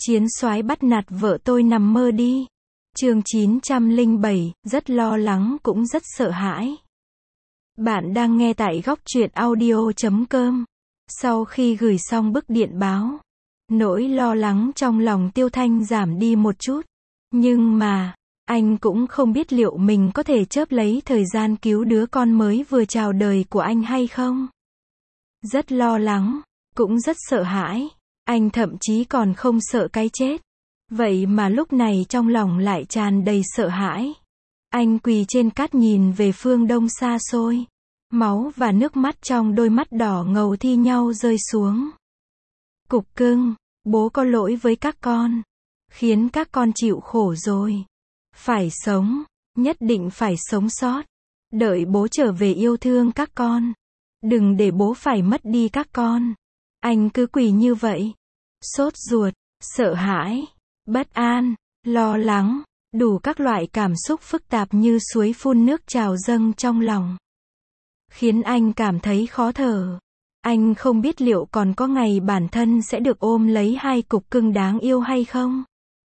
Chiến soái bắt nạt vợ tôi nằm mơ đi. Chương 907, rất lo lắng cũng rất sợ hãi. Bạn đang nghe tại góc truyện audio.com. Sau khi gửi xong bức điện báo, nỗi lo lắng trong lòng Tiêu Thanh giảm đi một chút. Nhưng mà, anh cũng không biết liệu mình có thể chớp lấy thời gian cứu đứa con mới vừa chào đời của anh hay không. Rất lo lắng, cũng rất sợ hãi. Anh thậm chí còn không sợ cái chết. Vậy mà lúc này trong lòng lại tràn đầy sợ hãi. Anh quỳ trên cát nhìn về phương đông xa xôi. Máu và nước mắt trong đôi mắt đỏ ngầu thi nhau rơi xuống. Cục cưng, bố có lỗi với các con. Khiến các con chịu khổ rồi. Phải sống, nhất định phải sống sót. Đợi bố trở về yêu thương các con. Đừng để bố phải mất đi các con. Anh cứ quỳ như vậy. Sốt ruột, sợ hãi, bất an, lo lắng, đủ các loại cảm xúc phức tạp như suối phun nước trào dâng trong lòng. Khiến anh cảm thấy khó thở. Anh không biết liệu còn có ngày bản thân sẽ được ôm lấy hai cục cưng đáng yêu hay không.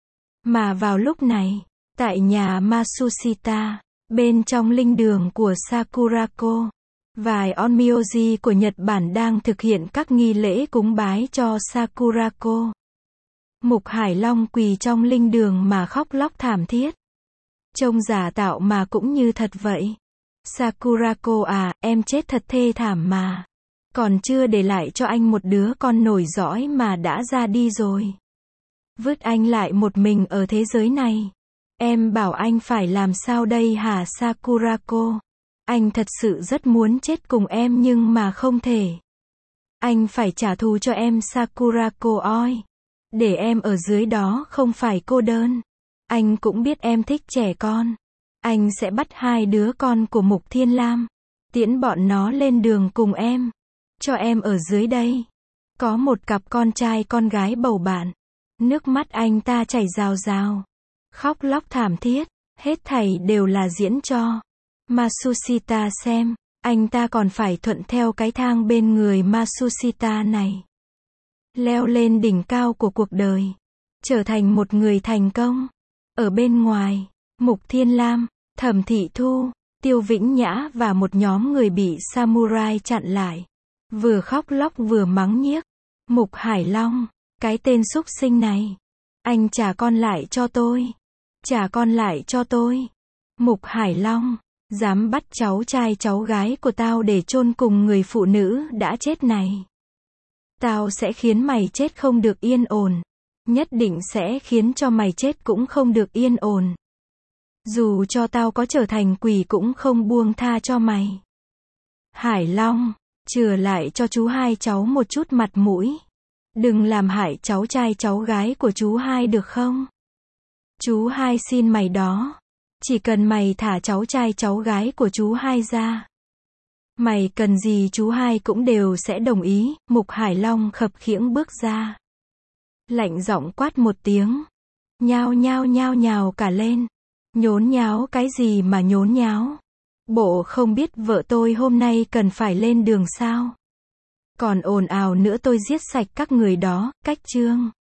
Mà vào lúc này, tại nhà Matsushita, bên trong linh đường của Sakurako, vài onmyoji của Nhật Bản đang thực hiện các nghi lễ cúng bái cho Sakurako. Mục Hải Long quỳ trong linh đường mà khóc lóc thảm thiết. Trông giả tạo mà cũng như thật vậy. Sakurako à, em chết thật thê thảm mà. Còn chưa để lại cho anh một đứa con nổi dõi mà đã ra đi rồi. Vứt anh lại một mình ở thế giới này. Em bảo anh phải làm sao đây hả Sakurako? Anh thật sự rất muốn chết cùng em nhưng mà không thể. Anh phải trả thù cho em Sakurako oi. Để em ở dưới đó không phải cô đơn. Anh cũng biết em thích trẻ con. Anh sẽ bắt hai đứa con của Mục Thiên Lam. Tiễn bọn nó lên đường cùng em. Cho em ở dưới đây. Có một cặp con trai con gái bầu bạn. Nước mắt anh ta chảy rào rào. Khóc lóc thảm thiết. Hết thảy đều là diễn cho Matsushita xem. Anh ta còn phải thuận theo cái thang bên người Matsushita này. Leo lên đỉnh cao của cuộc đời. Trở thành một người thành công. Ở bên ngoài, Mục Thiên Lam, Thẩm Thị Thu, Tiêu Vĩnh Nhã và một nhóm người bị samurai chặn lại. Vừa khóc lóc vừa mắng nhiếc. Mục Hải Long, cái tên súc sinh này. Anh trả con lại cho tôi. Trả con lại cho tôi. Mục Hải Long, dám bắt cháu trai cháu gái của tao để chôn cùng người phụ nữ đã chết này. Tao sẽ khiến mày chết không được yên ổn. Nhất định sẽ khiến cho mày chết cũng không được yên ổn. Dù cho tao có trở thành quỷ cũng không buông tha cho mày. Hải Long, chừa lại cho chú hai cháu một chút mặt mũi. Đừng làm hại cháu trai cháu gái của chú hai được không? Chú hai xin mày đó. Chỉ cần mày thả cháu trai cháu gái của chú hai ra. Mày cần gì chú hai cũng đều sẽ đồng ý. Mục Hải Long khập khiễng bước ra. Lạnh giọng quát một tiếng. Nhao nhao nhao nhào cả lên. Nhốn nháo cái gì mà nhốn nháo? Bộ không biết vợ tôi hôm nay cần phải lên đường sao? Còn ồn ào nữa tôi giết sạch các người đó. Cách chương.